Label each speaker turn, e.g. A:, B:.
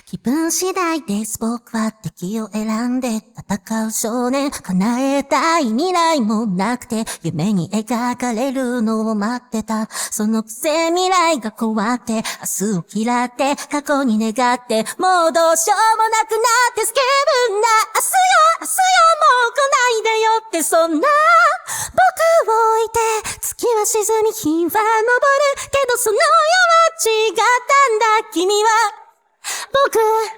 A: 気分次第です僕は敵を選んで戦う少年。叶えたい未来もなくて夢に描かれるのを待ってた。そのくせ未来が怖くて明日を嫌って過去に願ってもうどうしようもなくなってスケブンな明日よもう来ないでよってそんな僕を置いて月は沈み日は昇るけどその夜は違ったんだ君は僕